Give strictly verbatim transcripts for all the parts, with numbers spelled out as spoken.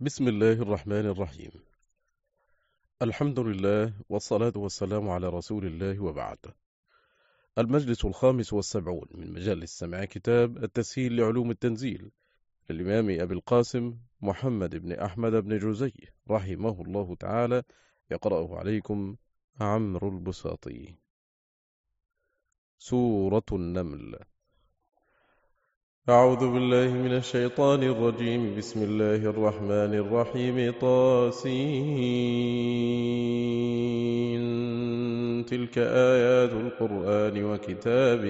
بسم الله الرحمن الرحيم. الحمد لله والصلاة والسلام على رسول الله وبعد. المجلس الخامس والسبعون من مجالس سماع كتاب التسهيل لعلوم التنزيل للإمام أبي القاسم محمد بن أحمد بن جوزي رحمه الله تعالى، يقرأه عليكم عمرو البساطي. سورة النمل. أعوذ بالله من الشيطان الرجيم. بسم الله الرحمن الرحيم. طاسين. تلك آيات القرآن وكتاب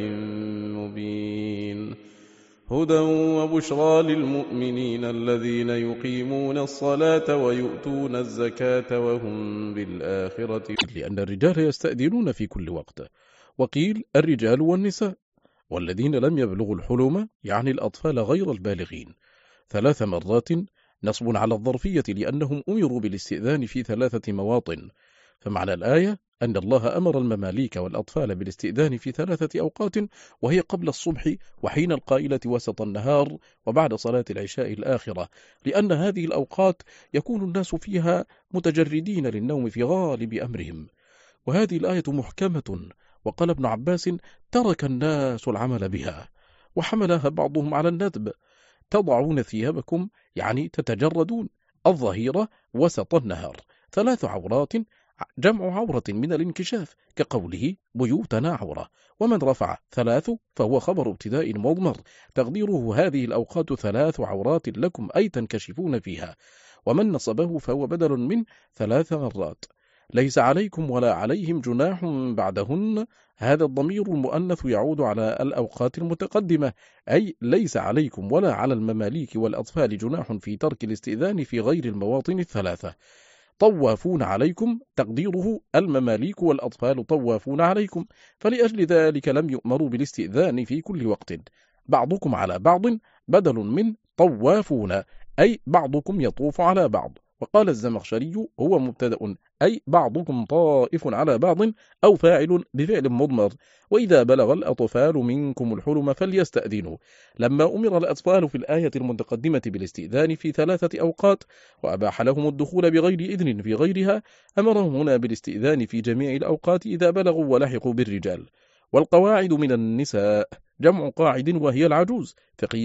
مبين، هدى وبشرى للمؤمنين الذين يقيمون الصلاة ويؤتون الزكاة وهم بالآخرة، لأن الرجال يستأذنون في كل وقت، وقيل الرجال والنساء، والذين لم يبلغوا الحلم يعني الأطفال غير البالغين، ثلاث مرات، نصب على الظرفية لأنهم أمروا بالاستئذان في ثلاثة مواطن. فمعنى الآية أن الله أمر المماليك والأطفال بالاستئذان في ثلاثة أوقات، وهي قبل الصبح وحين القائلة وسط النهار وبعد صلاة العشاء الآخرة، لأن هذه الأوقات يكون الناس فيها متجردين للنوم في غالب أمرهم. وهذه الآية محكمة، وقال ابن عباس: ترك الناس العمل بها، وحملها بعضهم على الندب: تضعون ثيابكم يعني تتجردون الظهيرة وسط النهار، ثلاث عورات جمع عورة من الانكشاف، كقوله بيوتنا عورة. ومن رفع ثلاث فهو خبر ابتداء مضمر، تقديره هذه الأوقات ثلاث عورات لكم أي تنكشفون فيها. ومن نصبه فهو بدل من ثلاث مرات. ليس عليكم ولا عليهم جناح بعدهن، هذا الضمير المؤنث يعود على الأوقات المتقدمة، أي ليس عليكم ولا على المماليك والأطفال جناح في ترك الاستئذان في غير المواطن الثلاثة. طوافون عليكم تقديره المماليك والأطفال طوافون عليكم، فلأجل ذلك لم يؤمروا بالاستئذان في كل وقت. بعضكم على بعض بدل من طوافون، أي بعضكم يطوف على بعض. وقال الزمخشري هو مبتدأ، أي بعضكم طائف على بعض، أو فاعل بفعل مضمر. وإذا بلغ الأطفال منكم الحلم فليستأذنوا. لما أمر الأطفال في الآية المتقدمة بالاستئذان في ثلاثة أوقات وأباح لهم الدخول بغير إذن في غيرها، أمرهم هنا بالاستئذان في جميع الأوقات إذا بلغوا ولحقوا بالرجال. والقواعد من النساء جمع قاعد وهي العجوز،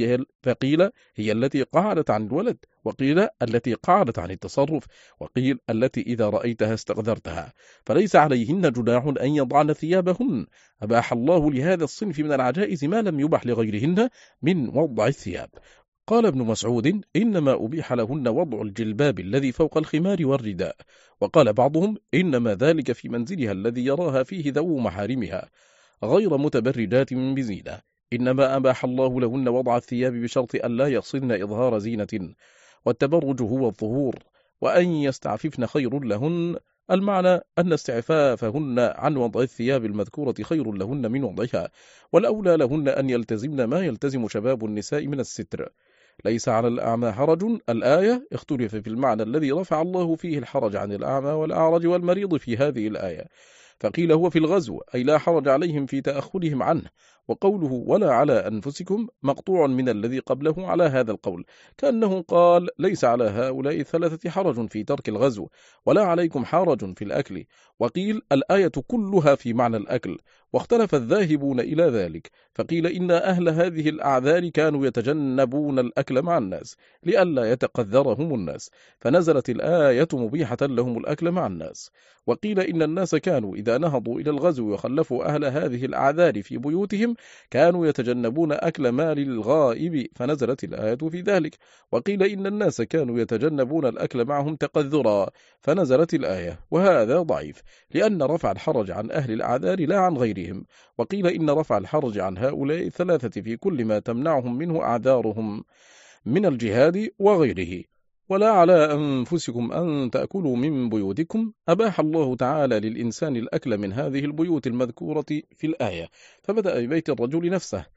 فقيل هي التي قعدت عن الولد، وقيل التي قعدت عن التصرف، وقيل التي إذا رأيتها استقذرتها، فليس عليهن جناح أن يضعن ثيابهن. أباح الله لهذا الصنف من العجائز ما لم يبح لغيرهن من وضع الثياب. قال ابن مسعود: إنما أبيح لهن وضع الجلباب الذي فوق الخمار والرداء. وقال بعضهم: إنما ذلك في منزلها الذي يراها فيه ذو محارمها، غير متبرجات بزينة. إنما أباح الله لهن وضع الثياب بشرط أن لا يقصدن إظهار زينة، والتبرج هو الظهور، وأن يستعففن خير لهن. المعنى أن استعفافهن عن وضع الثياب المذكورة خير لهن من وضعها، والأولى لهن أن يلتزمن ما يلتزم شباب النساء من الستر. ليس على الأعمى حرج، الآية اختلف في المعنى الذي رفع الله فيه الحرج عن الأعمى والأعرج والمريض في هذه الآية، فقيل هو في الغزو، أي لا حرج عليهم في تأخرهم عنه. وقوله ولا على أنفسكم مقطوع من الذي قبله على هذا القول، كأنه قال ليس على هؤلاء الثلاثة حرج في ترك الغزو، ولا عليكم حرج في الأكل. وقيل الآية كلها في معنى الأكل، واختلف الذاهبون إلى ذلك، فقيل إن أهل هذه الأعذار كانوا يتجنبون الأكل مع الناس لئلا يتقذرهم الناس، فنزلت الآية مبيحة لهم الأكل مع الناس. وقيل إن الناس كانوا إذا نهضوا إلى الغزو وخلفوا أهل هذه الأعذار في بيوتهم كانوا يتجنبون أكل مال الغائب، فنزلت الآية في ذلك. وقيل إن الناس كانوا يتجنبون الأكل معهم تقذرا، فنزلت الآية، وهذا ضعيف، لأن رفع الحرج عن أهل الأعذار لا عن غيرهم. وقيل إن رفع الحرج عن هؤلاء الثلاثة في كل ما تمنعهم منه أعذارهم من الجهاد وغيره. ولا على أنفسكم أن تأكلوا من بيوتكم، أباح الله تعالى للإنسان الأكل من هذه البيوت المذكورة في الآية، فبدأ ببيت الرجل نفسه،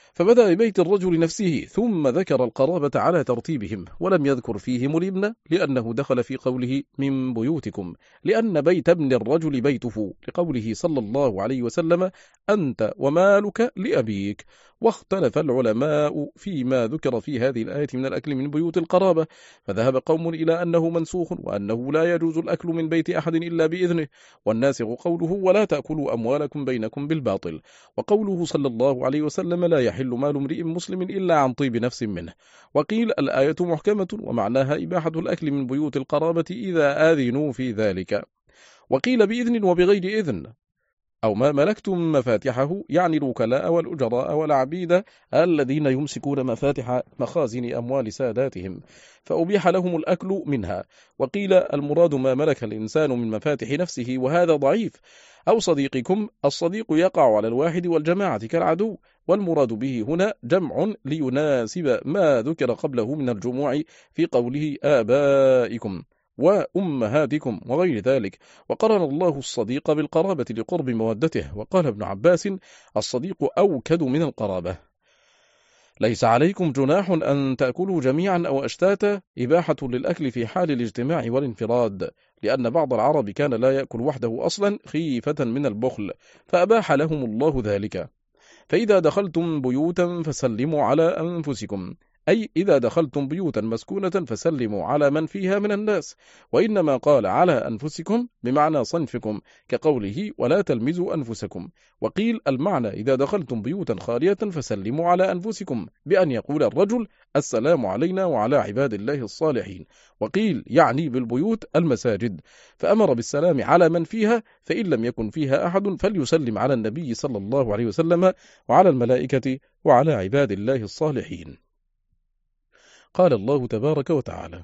فبدأ ببيت الرجل نفسه ثم ذكر القرابة على ترتيبهم، ولم يذكر فيهم الابن لأنه دخل في قوله من بيوتكم، لأن بيت ابن الرجل بيته، لقوله صلى الله عليه وسلم أنت ومالك لأبيك. واختلف العلماء فيما ذكر في هذه الآية من الأكل من بيوت القرابة، فذهب قوم إلى أنه منسوخ وأنه لا يجوز الأكل من بيت أحد إلا بإذنه، والناسخ قوله ولا تأكلوا أموالكم بينكم بالباطل، وقوله صلى الله عليه وسلم لا يحل مال امرئ مسلم إلا عن طيب نفس منه. وقيل الآية محكمة ومعناها إباحة الأكل من بيوت القرابة إذا آذنوا في ذلك. وقيل بإذن وبغير إذن، أو ما ملكتم مفاتحه، يعني الوكلاء والأجراء والعبيد الذين يمسكون مفاتح مخازن أموال ساداتهم، فأبيح لهم الأكل منها. وقيل المراد ما ملك الإنسان من مفاتح نفسه، وهذا ضعيف. أو صديقكم، الصديق يقع على الواحد والجماعة كالعدو، والمراد به هنا جمع ليناسب ما ذكر قبله من الجموع في قوله آبائكم وأمهاتكم وغير ذلك. وقرن الله الصديق بالقرابة لقرب مودته. وقال ابن عباس الصديق أوكد من القرابة. ليس عليكم جناح أن تأكلوا جميعا أو أشتاتا، إباحة للأكل في حال الاجتماع والانفراد، لأن بعض العرب كان لا يأكل وحده أصلا خيفة من البخل، فأباح لهم الله ذلك. فإذا دخلتم بيوتا فسلموا على أنفسكم، أي إذا دخلتم بيوتا مسكونة فسلموا على من فيها من الناس، وإنما قال على أنفسكم بمعنى صنفكم، كقوله ولا تلمزوا أنفسكم. وقيل المعنى إذا دخلتم بيوتا خالية فسلموا على أنفسكم، بأن يقول الرجل السلام علينا وعلى عباد الله الصالحين. وقيل يعني بالبيوت المساجد، فأمر بالسلام على من فيها، فإن لم يكن فيها أحد فليسلم على النبي صلى الله عليه وسلم وعلى الملائكة وعلى عباد الله الصالحين. قال الله تبارك وتعالى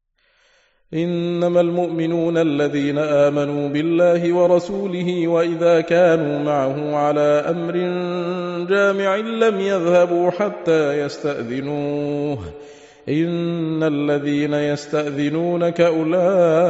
إنما المؤمنون الذين آمنوا بالله ورسوله وإذا كانوا معه على أمر جامع لم يذهبوا حتى يستأذنوه إن الذين يستأذنونك أولئك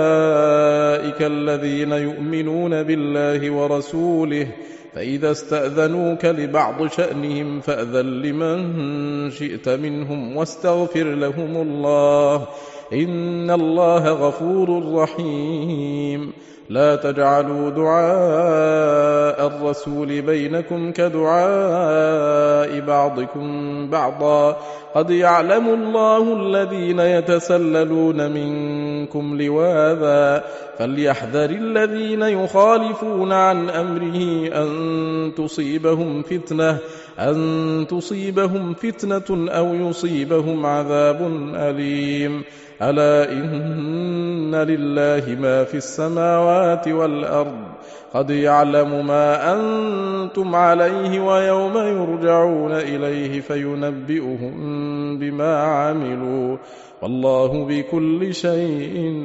الذين يؤمنون بالله ورسوله فإذا استأذنوك لبعض شأنهم فأذن لمن شئت منهم واستغفر لهم الله إن الله غفور رحيم. لا تجعلوا دعاء الرسول بينكم كدعاء بعضكم بعضا قد يعلم الله الذين يتسللون منكم لواذا فليحذر الذين يخالفون عن أمره أن تصيبهم فتنة أن تصيبهم فتنة أو يصيبهم عذاب أليم. ألا إن لله ما في السماوات والأرض قد يعلم ما أنتم عليه ويوم يرجعون إليه فينبئهم بما عملوا والله بكل شيء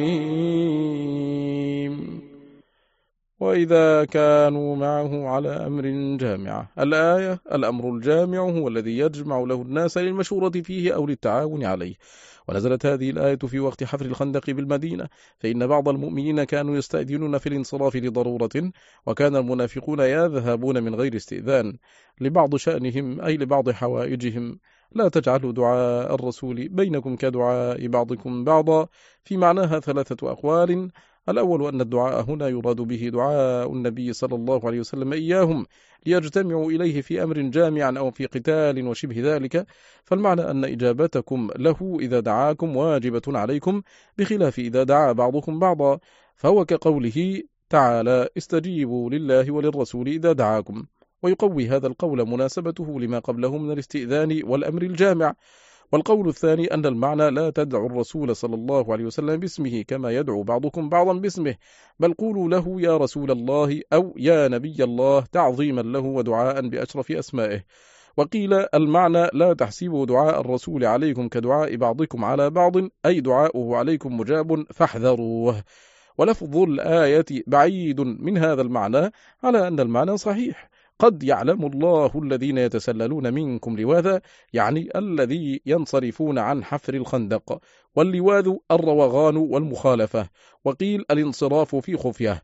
عليم. وإذا كانوا معه على أمر جامع. الآية الأمر الجامع هو الذي يجمع له الناس للمشورة فيه أو للتعاون عليه. ونزلت هذه الآية في وقت حفر الخندق بالمدينة، فإن بعض المؤمنين كانوا يستأذنون في الانصراف لضرورة، وكان المنافقون يذهبون من غير استئذان لبعض شأنهم أي لبعض حوائجهم. لا تجعلوا دعاء الرسول بينكم كدعاء بعضكم بعضا، في معناها ثلاثة أقوال. الأول أن الدعاء هنا يراد به دعاء النبي صلى الله عليه وسلم إياهم ليجتمعوا إليه في أمر جامع أو في قتال وشبه ذلك، فالمعنى أن إجابتكم له إذا دعاكم واجبة عليكم، بخلاف إذا دعا بعضكم بعضا، فهو كقوله تعالى استجيبوا لله وللرسول إذا دعاكم. ويقوي هذا القول مناسبته لما قبله من الاستئذان والأمر الجامع. والقول الثاني أن المعنى لا تدعوا الرسول صلى الله عليه وسلم باسمه كما يدعو بعضكم بعضا باسمه، بل قولوا له يا رسول الله أو يا نبي الله تعظيما له ودعاء بأشرف أسمائه. وقيل المعنى لا تحسبوا دعاء الرسول عليكم كدعاء بعضكم على بعض، أي دعاؤه عليكم مجاب فاحذروه. ولفظ الآية بعيد من هذا المعنى على أن المعنى صحيح. قد يعلم الله الذين يتسللون منكم لواذا، يعني الذي ينصرفون عن حفر الخندق، واللواذ الروغان والمخالفة. وقيل الانصراف في خفية،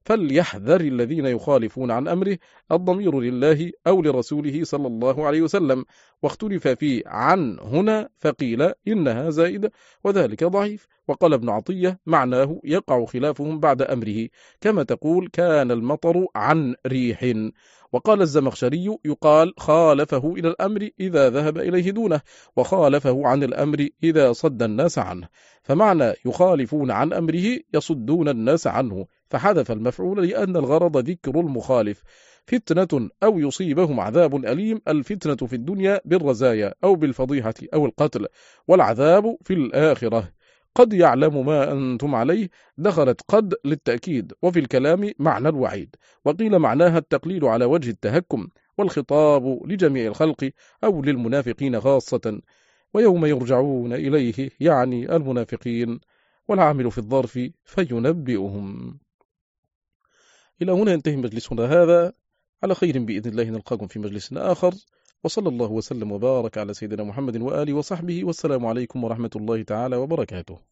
فليحذر الذين يخالفون عن أمره، الضمير لله أو لرسوله صلى الله عليه وسلم، واختلف في عن هنا فقيل إنها زائدة وذلك ضعيف. وقال ابن عطية معناه يقع خلافهم بعد أمره، كما تقول كان المطر عن ريح. وقال الزمخشري يقال خالفه إلى الأمر إذا ذهب إليه دونه، وخالفه عن الأمر إذا صد الناس عنه، فمعنى يخالفون عن أمره يصدون الناس عنه، فحذف المفعول لأن الغرض ذكر المخالف. فتنة أو يصيبهم عذاب أليم، الفتنة في الدنيا بالرزايا أو بالفضيحة أو القتل، والعذاب في الآخرة. قد يعلم ما أنتم عليه، دخلت قد للتأكيد، وفي الكلام معنى الوعيد، وقيل معناها التقليل على وجه التهكم، والخطاب لجميع الخلق أو للمنافقين خاصة. ويوم يرجعون إليه يعني المنافقين، والعامل في الظرف فينبئهم. إلى هنا ينتهي مجلسنا هذا، على خير بإذن الله نلقاكم في مجلس آخر، وصلى الله وسلم وبارك على سيدنا محمد وآله وصحبه، والسلام عليكم ورحمة الله تعالى وبركاته.